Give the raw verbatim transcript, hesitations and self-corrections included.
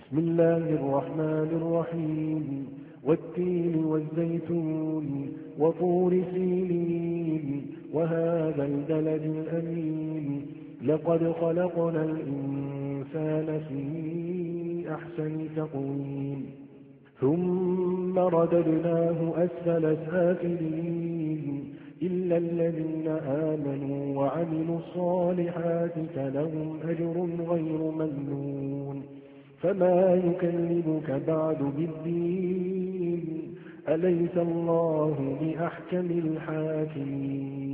بسم الله الرحمن الرحيم والتين والزيتون وطور سينين وهذا البلد الأمين لقد خلقنا الإنسان في أحسن تقويم ثم رددناه أسفل سافلين إلا الذين آمنوا وعملوا الصالحات فلهم أجر غير ممنون فما يكلمك بعد بالدين أليس الله بأحكم الحاكمين